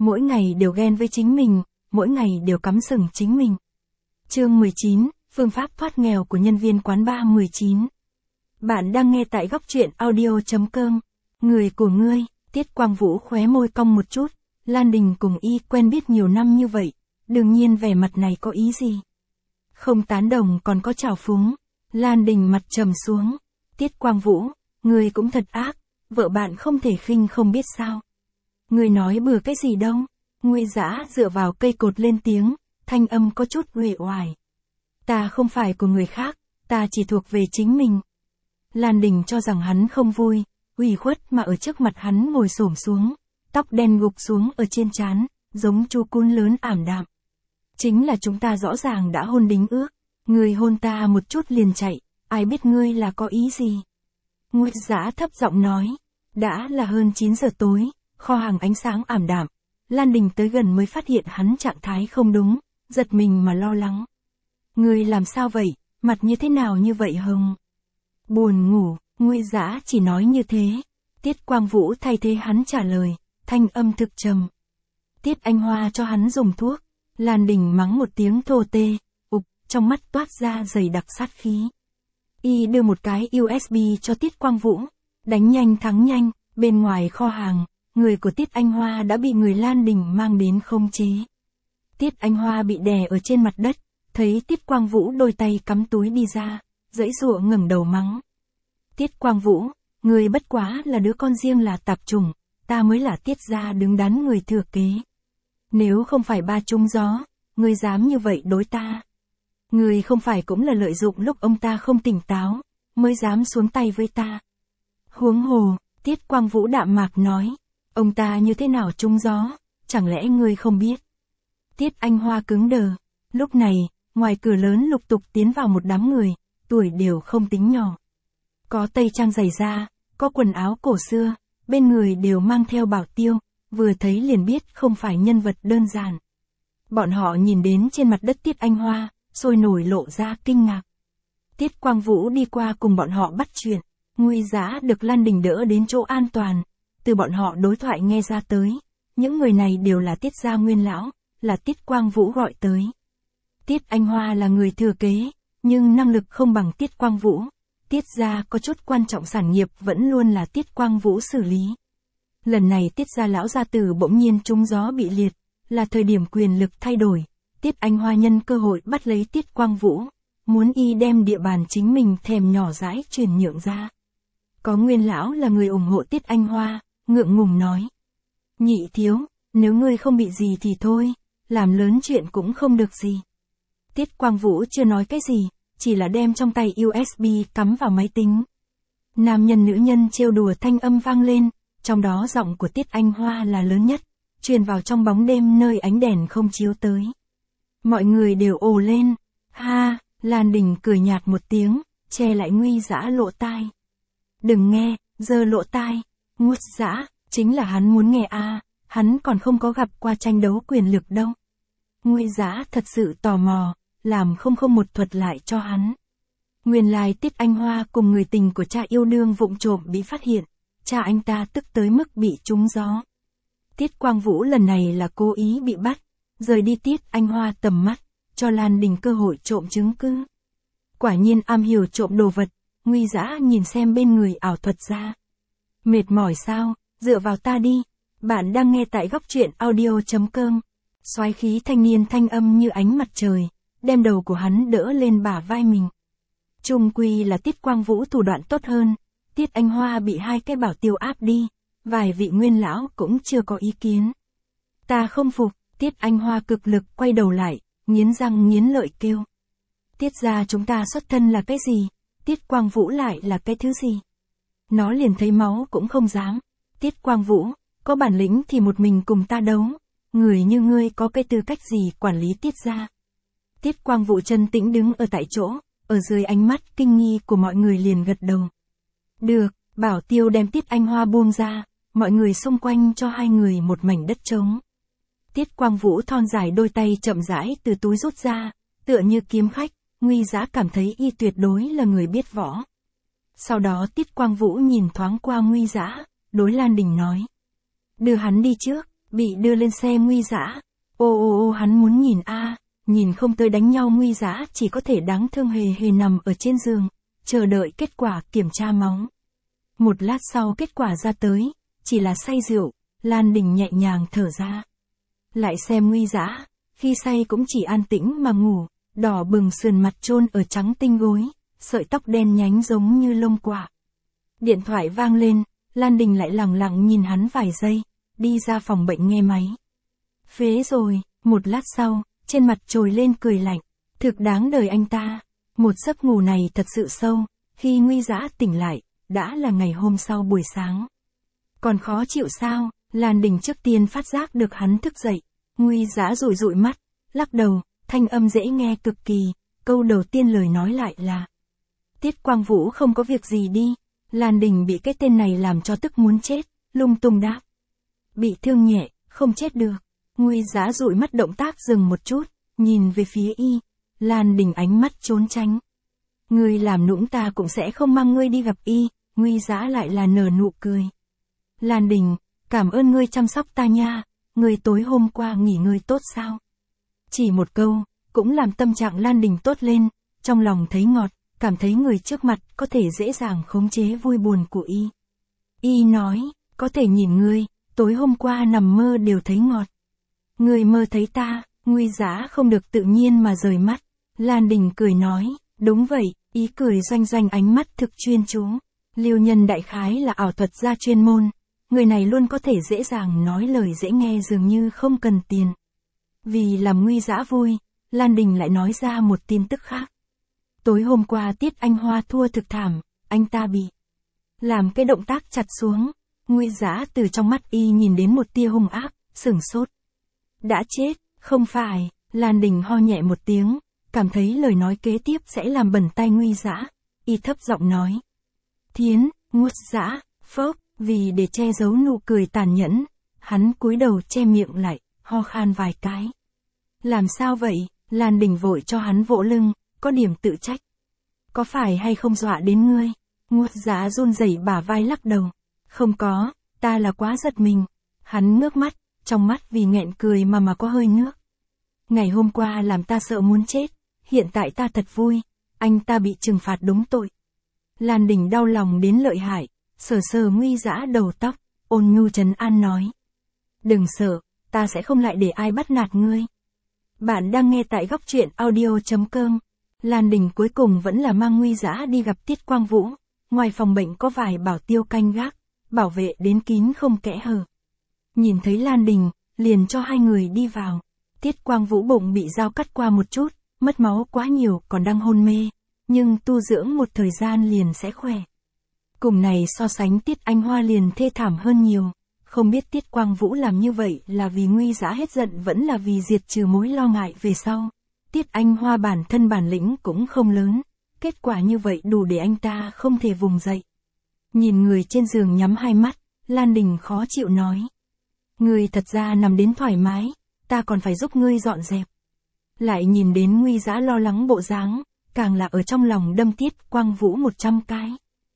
mỗi ngày đều ghen với chính mình, mỗi ngày đều cắm sừng chính mình. Chương 19, phương pháp thoát nghèo của nhân viên quán bar 19. Bạn đang nghe tại góc truyện audio.com. Người của ngươi, Tiết Quang Vũ khóe môi cong một chút, Lan Đình cùng y quen biết nhiều năm như vậy, đương nhiên vẻ mặt này có ý gì? Không tán đồng còn có trào phúng. Lan Đình mặt trầm xuống. Tiết Quang Vũ, ngươi cũng thật ác, vợ bạn không thể khinh không biết sao. Ngươi nói bừa cái gì đâu? Nguy Dã dựa vào cây cột lên tiếng, thanh âm có chút uể oải. Ta không phải của người khác, ta chỉ thuộc về chính mình. Lan Đình cho rằng hắn không vui, ủy khuất mà ở trước mặt hắn ngồi xổm xuống, tóc đen gục xuống ở trên trán, giống chú cún lớn ảm đạm. Chính là chúng ta rõ ràng đã hôn đính ước, ngươi hôn ta một chút liền chạy, ai biết ngươi là có ý gì? Nguy Dã thấp giọng nói, đã là hơn 9 giờ tối, kho hàng ánh sáng ảm đạm. Lan Đình tới gần mới phát hiện hắn trạng thái không đúng, giật mình mà lo lắng. Ngươi làm sao vậy, mặt như thế nào như vậy Hồng? Buồn ngủ, Nguy Dã chỉ nói như thế. Tiết Quang Vũ thay thế hắn trả lời, thanh âm thực trầm. Tiết Anh Hoa cho hắn dùng thuốc. Lan Đình mắng một tiếng thô tê, trong mắt toát ra dày đặc sát khí. Y đưa một cái USB cho Tiết Quang Vũ, đánh nhanh thắng nhanh, bên ngoài kho hàng, người của Tiết Anh Hoa đã bị người Lan Đình mang đến khống chế. Tiết Anh Hoa bị đè ở trên mặt đất, thấy Tiết Quang Vũ đôi tay cắm túi đi ra, giãy giụa ngẩng đầu mắng. Tiết Quang Vũ, người bất quá là đứa con riêng là tạp chủng, ta mới là Tiết gia đứng đắn người thừa kế. Nếu không phải ba trúng gió, ngươi dám như vậy đối ta. Ngươi không phải cũng là lợi dụng lúc ông ta không tỉnh táo, mới dám xuống tay với ta. Huống hồ, Tiết Quang Vũ đạm mạc nói, ông ta như thế nào trúng gió, chẳng lẽ ngươi không biết. Tiết Anh Hoa cứng đờ, lúc này, ngoài cửa lớn lục tục tiến vào một đám người, tuổi đều không tính nhỏ. Có tây trang dày da, có quần áo cổ xưa, bên người đều mang theo bảo tiêu, vừa thấy liền biết không phải nhân vật đơn giản. Bọn họ nhìn đến trên mặt đất Tiết Anh Hoa, sôi nổi lộ ra kinh ngạc. Tiết Quang Vũ đi qua cùng bọn họ bắt chuyện, Nguy Dã được Lan Đình đỡ đến chỗ an toàn, từ bọn họ đối thoại nghe ra tới, những người này đều là Tiết gia nguyên lão, là Tiết Quang Vũ gọi tới. Tiết Anh Hoa là người thừa kế, nhưng năng lực không bằng Tiết Quang Vũ. Tiết gia có chút quan trọng sản nghiệp vẫn luôn là Tiết Quang Vũ xử lý. Lần này Tiết gia lão gia tử bỗng nhiên trúng gió bị liệt, là thời điểm quyền lực thay đổi. Tiết Anh Hoa nhân cơ hội bắt lấy Tiết Quang Vũ, muốn y đem địa bàn chính mình thèm nhỏ dãi chuyển nhượng ra. Có nguyên lão là người ủng hộ Tiết Anh Hoa, ngượng ngùng nói. Nhị thiếu, nếu ngươi không bị gì thì thôi, làm lớn chuyện cũng không được gì. Tiết Quang Vũ chưa nói cái gì, chỉ là đem trong tay USB cắm vào máy tính. Nam nhân nữ nhân trêu đùa thanh âm vang lên, trong đó giọng của Tiết Anh Hoa là lớn nhất, truyền vào trong bóng đêm nơi ánh đèn không chiếu tới. Mọi người đều ồ lên, ha, Lan Đình cười nhạt một tiếng, che lại Nguy Dã lộ tai. Đừng nghe, giơ lộ tai, Nguy Dã, chính là hắn muốn nghe hắn còn không có gặp qua tranh đấu quyền lực đâu. Nguy Dã thật sự tò mò, làm một thuật lại cho hắn. Nguyên lai Tiết Anh Hoa cùng người tình của cha yêu đương vụng trộm bị phát hiện, cha anh ta tức tới mức bị trúng gió. Tiết Quang Vũ lần này là cố ý bị bắt, rời đi Tiết Anh Hoa tầm mắt, cho Lan Đình cơ hội trộm chứng cứ. Quả nhiên am hiểu trộm đồ vật, Nguy Dã nhìn xem bên người ảo thuật ra. Mệt mỏi sao, dựa vào ta đi, bạn đang nghe tại góc truyện audio.com. Soái khí thanh niên thanh âm như ánh mặt trời, đem đầu của hắn đỡ lên bả vai mình. Chung quy là Tiết Quang Vũ thủ đoạn tốt hơn, Tiết Anh Hoa bị hai cái bảo tiêu áp đi, vài vị nguyên lão cũng chưa có ý kiến. Ta không phục, Tiết Anh Hoa cực lực quay đầu lại, nghiến răng nghiến lợi kêu. Tiết gia chúng ta xuất thân là cái gì, Tiết Quang Vũ lại là cái thứ gì? Nó liền thấy máu cũng không dám. Tiết Quang Vũ, có bản lĩnh thì một mình cùng ta đấu, người như ngươi có cái tư cách gì quản lý Tiết gia? Tiết Quang Vũ chân tĩnh đứng ở tại chỗ, ở dưới ánh mắt kinh nghi của mọi người liền gật đầu. Được, bảo tiêu đem Tiết Anh Hoa buông ra, mọi người xung quanh cho hai người một mảnh đất trống. Tiết Quang Vũ thon dài đôi tay chậm rãi từ túi rút ra, tựa như kiếm khách, Nguy Dã cảm thấy y tuyệt đối là người biết võ. Sau đó Tiết Quang Vũ nhìn thoáng qua Nguy Dã, đối Lan Đình nói. Đưa hắn đi trước, Bị đưa lên xe Nguy Dã. Ô hắn muốn nhìn nhìn không tới đánh nhau. Nguy Dã chỉ có thể đáng thương hề hề nằm ở trên giường, chờ đợi kết quả kiểm tra máu. Một lát sau kết quả ra tới, chỉ là say rượu, Lan Đình nhẹ nhàng thở ra. Lại xem Nguy Dã, khi say cũng chỉ an tĩnh mà ngủ, đỏ bừng sườn mặt chôn ở trắng tinh gối, sợi tóc đen nhánh giống như lông quạ. Điện thoại vang lên, Lan Đình lại lẳng lặng nhìn hắn vài giây, đi ra phòng bệnh nghe máy. Phế rồi, một lát sau, trên mặt trồi lên cười lạnh, thực đáng đời anh ta. Một giấc ngủ này thật sự sâu, khi Nguy Dã tỉnh lại, đã là ngày hôm sau buổi sáng. Còn khó chịu sao? Lan Đình trước tiên phát giác được hắn thức dậy. Nguy Dã dụi dụi mắt, lắc đầu, thanh âm dễ nghe cực kỳ, câu đầu tiên lời nói lại là: Tiết Quang Vũ không có việc gì đi. Lan Đình bị cái tên này làm cho tức muốn chết, lung tung đáp: Bị thương nhẹ, không chết được. Nguy Dã dụi mắt, động tác dừng một chút, nhìn về phía y. Lan Đình ánh mắt trốn tránh. Ngươi làm nũng ta cũng sẽ không mang ngươi đi gặp y. Nguy Dã lại là nở nụ cười. Lan Đình, cảm ơn ngươi chăm sóc ta nha. Ngươi tối hôm qua nghỉ ngơi tốt sao? Chỉ một câu, cũng làm tâm trạng Lan Đình tốt lên, trong lòng thấy ngọt, cảm thấy người trước mặt có thể dễ dàng khống chế vui buồn của y. Y nói, có thể nhìn ngươi, tối hôm qua nằm mơ đều thấy ngọt. Ngươi mơ thấy ta? Nguy Dã không được tự nhiên mà rời mắt. Lan Đình cười nói, đúng vậy, ý cười doanh doanh, ánh mắt thực chuyên chú. Liêu Nhân đại khái là ảo thuật gia chuyên môn, người này luôn có thể dễ dàng nói lời dễ nghe dường như không cần tiền. Vì làm Nguy Dã vui, Lan Đình lại nói ra một tin tức khác. Tối hôm qua Tiết Anh Hoa thua thực thảm, anh ta bị làm cái động tác chặt xuống. Nguy Dã từ trong mắt y nhìn đến một tia hung ác, sửng sốt. Đã chết, không phải. Lan Đình ho nhẹ một tiếng, cảm thấy lời nói kế tiếp sẽ làm bẩn tai Nguy Dã. Y thấp giọng nói: Thiến, Nguất Dã, phốc. Vì để che giấu nụ cười tàn nhẫn, hắn cúi đầu che miệng lại, ho khan vài cái. Làm sao vậy? Lan Đình vội cho hắn vỗ lưng, có điểm tự trách. Có phải hay không dọa đến ngươi? Nguất Dã run rẩy bả vai lắc đầu. Không có, ta là quá giật mình. Hắn ngước mắt, trong mắt vì nghẹn cười mà có hơi nước. Ngày hôm qua làm ta sợ muốn chết, hiện tại ta thật vui, anh ta bị trừng phạt đúng tội. Lan Đình đau lòng đến lợi hại, sờ sờ Nguy Dã đầu tóc, ôn nhu trấn an nói: Đừng sợ, ta sẽ không lại để ai bắt nạt ngươi. Bạn đang nghe tại góc truyện audio.com. Lan Đình cuối cùng vẫn là mang Nguy Dã đi gặp Tiết Quang Vũ. Ngoài phòng bệnh có vài bảo tiêu canh gác, bảo vệ đến kín không kẽ hở. Nhìn thấy Lan Đình, liền cho hai người đi vào. Tiết Quang Vũ bụng bị dao cắt qua một chút, mất máu quá nhiều, còn đang hôn mê, nhưng tu dưỡng một thời gian liền sẽ khỏe. Cùng này so sánh Tiết Anh Hoa liền thê thảm hơn nhiều. Không biết Tiết Quang Vũ làm như vậy là vì Nguy Dã hết giận vẫn là vì diệt trừ mối lo ngại về sau. Tiết Anh Hoa bản thân bản lĩnh cũng không lớn, kết quả như vậy đủ để anh ta không thể vùng dậy. Nhìn người trên giường nhắm hai mắt, Lan Đình khó chịu nói: Ngươi thật ra nằm đến thoải mái, ta còn phải giúp ngươi dọn dẹp. Lại nhìn đến Nguy Dã lo lắng bộ dáng, càng là ở trong lòng đâm Tiết Quang Vũ 100 cái.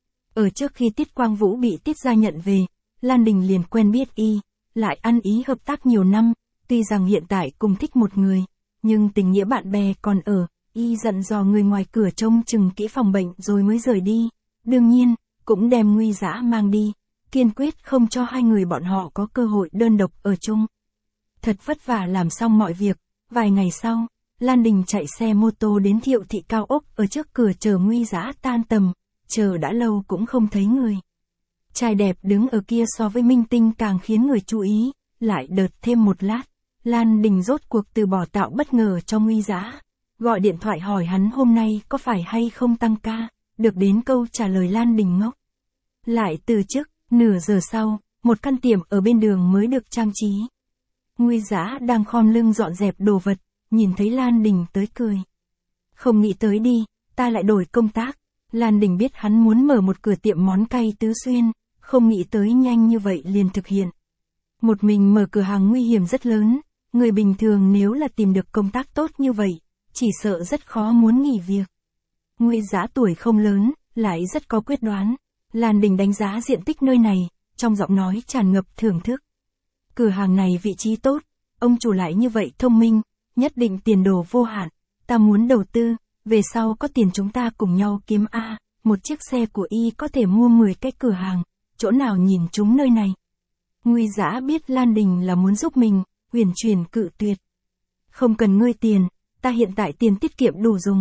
Ở trước khi Tiết Quang Vũ bị Tiết gia nhận về, Lan Đình liền quen biết y, lại ăn ý hợp tác nhiều năm, tuy rằng hiện tại cùng thích một người, nhưng tình nghĩa bạn bè còn ở. Y dặn dò người ngoài cửa trông chừng kỹ phòng bệnh rồi mới rời đi, đương nhiên, cũng đem Nguy Dã mang đi, kiên quyết không cho hai người bọn họ có cơ hội đơn độc ở chung. Thật vất vả làm xong mọi việc, vài ngày sau, Lan Đình chạy xe mô tô đến Thiệu thị cao ốc ở trước cửa chờ Nguy Dã tan tầm, chờ đã lâu cũng không thấy người. Trai đẹp đứng ở kia so với minh tinh càng khiến người chú ý, lại đợt thêm một lát, Lan Đình rốt cuộc từ bỏ tạo bất ngờ cho Nguy Dã. Gọi điện thoại hỏi hắn hôm nay có phải hay không tăng ca, được đến câu trả lời Lan Đình ngốc. Lại từ chức, nửa giờ sau, một căn tiệm ở bên đường mới được trang trí. Nguy Dã đang khom lưng dọn dẹp đồ vật, nhìn thấy Lan Đình tới cười. Không nghĩ tới đi, ta lại đổi công tác. Lan Đình biết hắn muốn mở một cửa tiệm món cay Tứ Xuyên, không nghĩ tới nhanh như vậy liền thực hiện. Một mình mở cửa hàng nguy hiểm rất lớn, người bình thường nếu là tìm được công tác tốt như vậy, chỉ sợ rất khó muốn nghỉ việc. Nguy Dã tuổi không lớn, lại rất có quyết đoán. Lan Đình đánh giá diện tích nơi này, trong giọng nói tràn ngập thưởng thức. cửa hàng này vị trí tốt, ông chủ lại như vậy thông minh, nhất định tiền đồ vô hạn, ta muốn đầu tư, về sau có tiền chúng ta cùng nhau kiếm a, một chiếc xe của y có thể mua 10 cái cửa hàng, chỗ nào nhìn chúng nơi này. Nguy Dã biết Lan Đình là muốn giúp mình, huyền chuyển cự tuyệt. Không cần ngươi tiền, ta hiện tại tiền tiết kiệm đủ dùng.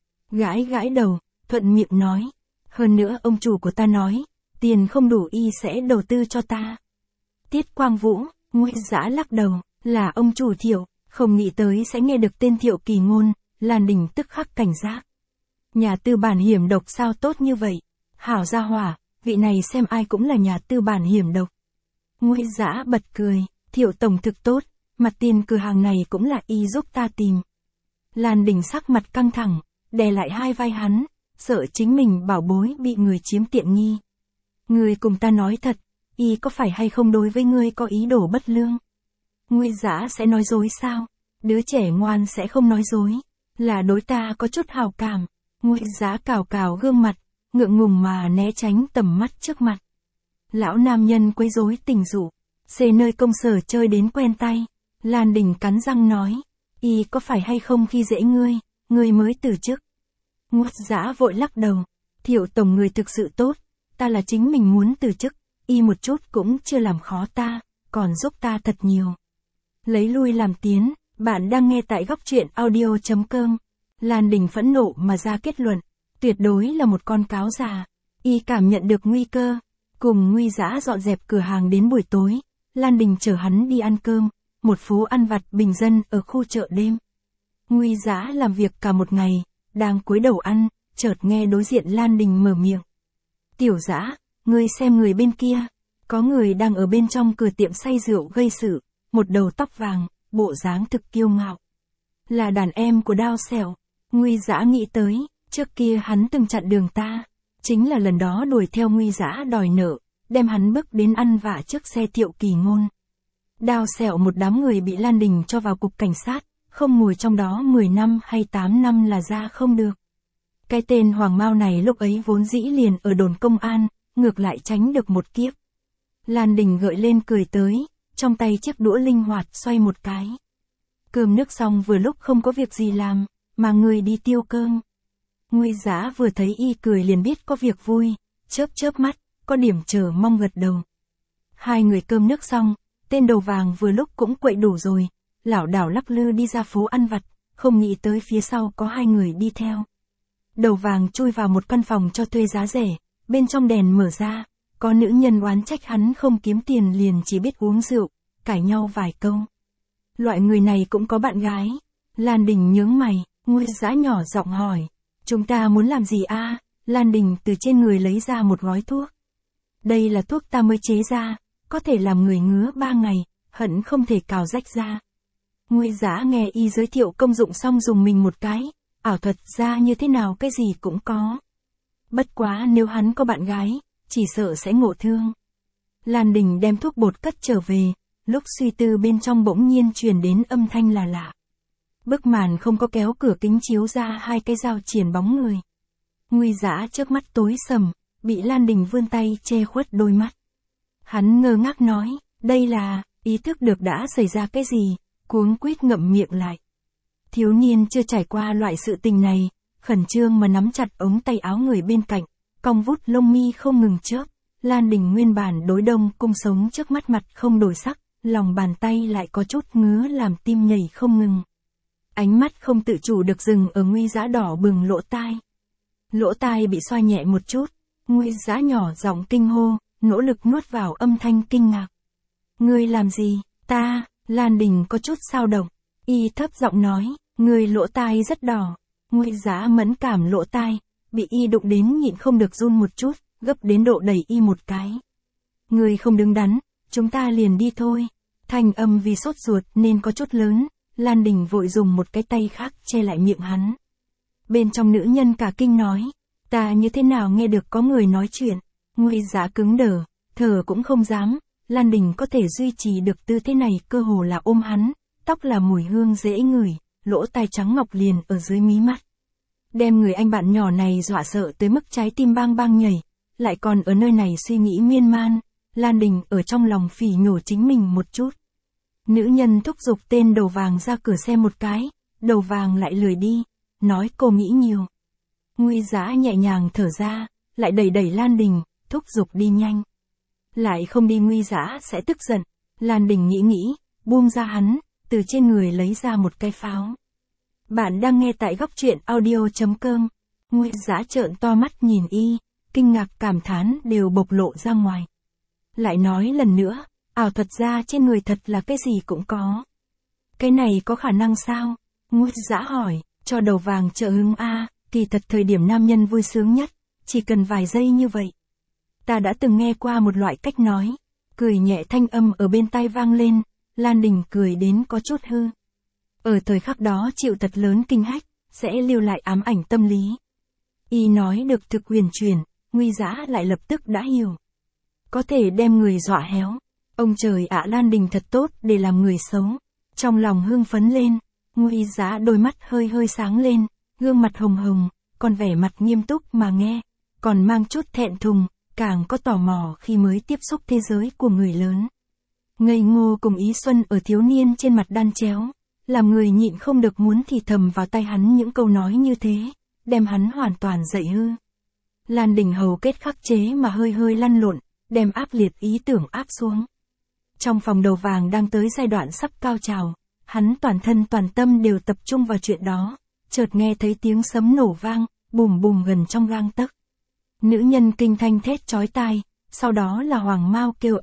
Gãi gãi đầu, thuận miệng nói. Hơn nữa ông chủ của ta nói, tiền không đủ y sẽ đầu tư cho ta. Tiết Quang Vũ, Nguy Dã lắc đầu, là ông chủ Thiệu, không nghĩ tới sẽ nghe được tên Thiệu Kỳ Ngôn, Lan Đình tức khắc cảnh giác. Nhà tư bản hiểm độc sao tốt như vậy? Hảo gia hỏa, vị này xem ai cũng là nhà tư bản hiểm độc. Nguy Dã bật cười, Thiệu tổng thực tốt, mặt tiền cửa hàng này cũng là y giúp ta tìm. Lan Đình sắc mặt căng thẳng, đè lại hai vai hắn, sợ chính mình bảo bối bị người chiếm tiện nghi. Ngươi cùng ta nói thật, y có phải hay không đối với ngươi có ý đồ bất lương? Nguy Dã sẽ nói dối sao? Đứa trẻ ngoan sẽ không nói dối, là đối ta có chút hào cảm. Nguy Dã cào cào gương mặt, ngượng ngùng mà né tránh tầm mắt trước mặt. Lão nam nhân quấy rối tình dục, xê nơi công sở chơi đến quen tay. Lan Đình cắn răng nói, y có phải hay không khi dễ ngươi mới từ chức. Nguy Dã vội lắc đầu, Thiệu tổng người thực sự tốt, ta là chính mình muốn từ chức, y một chút cũng chưa làm khó ta, còn giúp ta thật nhiều. Lấy lui làm tiến, bạn đang nghe tại góc truyện audio.com. Lan Đình phẫn nộ mà ra kết luận, tuyệt đối là một con cáo già. Y cảm nhận được nguy cơ, cùng Nguy Dã dọn dẹp cửa hàng đến buổi tối, Lan Đình chở hắn đi ăn cơm, một phố ăn vặt bình dân ở khu chợ đêm. Nguy Dã làm việc cả một ngày, đang cúi đầu ăn, chợt nghe đối diện Lan Đình mở miệng. Tiểu Dã, ngươi xem người bên kia, có người đang ở bên trong cửa tiệm say rượu gây sự, một đầu tóc vàng, bộ dáng thực kiêu ngạo. Là đàn em của Đao Xẻo. Nguy Dã nghĩ tới, trước kia hắn từng chặn đường ta, chính là lần đó đuổi theo Nguy Dã đòi nợ, đem hắn bức đến ăn vạ trước xe Thiệu Kỳ Ngôn. Đao Xẻo một đám người bị Lan Đình cho vào cục cảnh sát, không ngồi trong đó 10 năm hay 8 năm là ra không được. Cái tên Hoàng Mao này lúc ấy vốn dĩ liền ở đồn công an, ngược lại tránh được một kiếp. Lan Đình gợi lên cười tới, trong tay chiếc đũa linh hoạt xoay một cái. Cơm nước xong vừa lúc không có việc gì làm, mà người đi tiêu cơm. Nguy Dã vừa thấy y cười liền biết có việc vui, chớp chớp mắt, có điểm chờ mong gật đầu. Hai người cơm nước xong, tên đầu vàng vừa lúc cũng quậy đủ rồi, lảo đảo lắc lư đi ra phố ăn vặt, không nghĩ tới phía sau có hai người đi theo. Đầu vàng chui vào một căn phòng cho thuê giá rẻ, bên trong đèn mở ra, có nữ nhân oán trách hắn không kiếm tiền liền chỉ biết uống rượu, cãi nhau vài câu. Loại người này cũng có bạn gái. Lan Đình nhướng mày, Nguy Dã nhỏ giọng hỏi, chúng ta muốn làm gì a? Lan Đình từ trên người lấy ra một gói thuốc. Đây là thuốc ta mới chế ra, có thể làm người ngứa 3 ngày, hận không thể cào rách ra. Nguy Dã nghe y giới thiệu công dụng xong dùng mình một cái, ảo thuật ra như thế nào cái gì cũng có. Bất quá nếu hắn có bạn gái, chỉ sợ sẽ ngộ thương. Lan Đình đem thuốc bột cất trở về, lúc suy tư bên trong bỗng nhiên truyền đến âm thanh là lạ. Bức màn không có kéo cửa kính chiếu ra hai cái dao chìền bóng người. Nguy Dã trước mắt tối sầm, bị Lan Đình vươn tay che khuất đôi mắt. Hắn ngơ ngác nói, đây là, ý thức được đã xảy ra cái gì, cuống quýt ngậm miệng lại. Thiếu niên chưa trải qua loại sự tình này, khẩn trương mà nắm chặt ống tay áo người bên cạnh, cong vút lông mi không ngừng chớp. Lan Đình nguyên bản đối đông cung sống trước mắt mặt không đổi sắc, lòng bàn tay lại có chút ngứa làm tim nhảy không ngừng. Ánh mắt không tự chủ được dừng ở Nguy Dã đỏ bừng lỗ tai. Lỗ tai bị xoa nhẹ một chút, Nguy Dã nhỏ giọng kinh hô, nỗ lực nuốt vào âm thanh kinh ngạc. Ngươi làm gì? Ta, Lan Đình có chút xao động, y thấp giọng nói, ngươi lỗ tai rất đỏ. Nguy Dã mẫn cảm lỗ tai, bị y đụng đến nhịn không được run một chút, gấp đến độ đẩy y một cái. Ngươi không đứng đắn, chúng ta liền đi thôi. Thanh âm vì sốt ruột nên có chút lớn, Lan Đình vội dùng một cái tay khác che lại miệng hắn. Bên trong nữ nhân cả kinh nói, ta như thế nào nghe được có người nói chuyện. Nguy Dã cứng đờ, thở cũng không dám. Lan Đình có thể duy trì được tư thế này cơ hồ là ôm hắn, tóc là mùi hương dễ ngửi, lỗ tai trắng ngọc liền ở dưới mí mắt. Đem người anh bạn nhỏ này dọa sợ tới mức trái tim bang bang nhảy, lại còn ở nơi này suy nghĩ miên man. Lan Đình ở trong lòng phỉ nhổ chính mình một chút. Nữ nhân thúc giục tên đầu vàng ra cửa xem một cái, đầu vàng lại lười đi, nói cô nghĩ nhiều. Nguy Dã nhẹ nhàng thở ra, lại đẩy Lan Đình, thúc giục đi nhanh. Lại không đi Nguy Dã sẽ tức giận, Lan Đình nghĩ, buông ra hắn, từ trên người lấy ra một cái pháo. Bạn đang nghe tại góc truyện audio.com. Nguy Dã trợn to mắt nhìn y, kinh ngạc cảm thán đều bộc lộ ra ngoài. Lại nói lần nữa, ảo thuật ra trên người thật là cái gì cũng có. Cái này có khả năng sao? Nguy Dã hỏi, cho đầu vàng trợ hứng a, kỳ thật thời điểm nam nhân vui sướng nhất, chỉ cần vài giây như vậy. Ta đã từng nghe qua một loại cách nói, cười nhẹ thanh âm ở bên tai vang lên, Lan Đình cười đến có chút hư. Ở thời khắc đó chịu thật lớn kinh hách, sẽ lưu lại ám ảnh tâm lý. Y nói được thực huyền chuyển, Nguy Dã lại lập tức đã hiểu. Có thể đem người dọa héo. Ông trời ạ, Lan Đình thật tốt để làm người xấu. Trong lòng hưng phấn lên, Nguy Dã đôi mắt hơi sáng lên, gương mặt hồng hồng, còn vẻ mặt nghiêm túc mà nghe, còn mang chút thẹn thùng, càng có tò mò khi mới tiếp xúc thế giới của người lớn. Ngây ngô cùng ý xuân ở thiếu niên trên mặt đan chéo, làm người nhịn không được muốn thì thầm vào tai hắn những câu nói như thế, đem hắn hoàn toàn dậy hư. Lan Đình hầu kết khắc chế mà hơi lăn lộn, đem áp liệt ý tưởng áp xuống. Trong phòng đầu vàng đang tới giai đoạn sắp cao trào, hắn toàn thân toàn tâm đều tập trung vào chuyện đó, chợt nghe thấy tiếng sấm nổ vang, bùm gần trong gang tấc. Nữ nhân kinh thanh thét chói tai, sau đó là Hoàng Mao kêu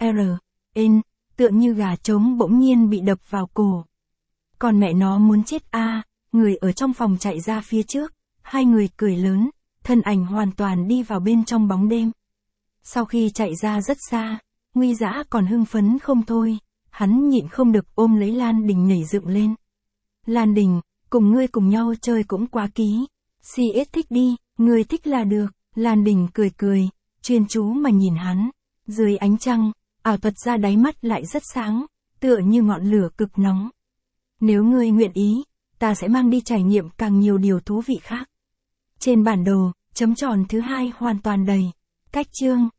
tựa như gà trống bỗng nhiên bị đập vào cổ. Còn mẹ nó muốn chết a, người ở trong phòng chạy ra phía trước, hai người cười lớn, thân ảnh hoàn toàn đi vào bên trong bóng đêm. Sau khi chạy ra rất xa, Nguy Dã còn hưng phấn không thôi, hắn nhịn không được ôm lấy Lan Đình nhảy dựng lên. Lan Đình, cùng ngươi cùng nhau chơi cũng quá ký. CS thích đi, ngươi thích là được. Lan Đình cười, chuyên chú mà nhìn hắn. Dưới ánh trăng, ảo thuật ra đáy mắt lại rất sáng, tựa như ngọn lửa cực nóng. Nếu ngươi nguyện ý, ta sẽ mang đi trải nghiệm càng nhiều điều thú vị khác. Trên bản đồ, chấm tròn thứ 2 hoàn toàn đầy. Cách chương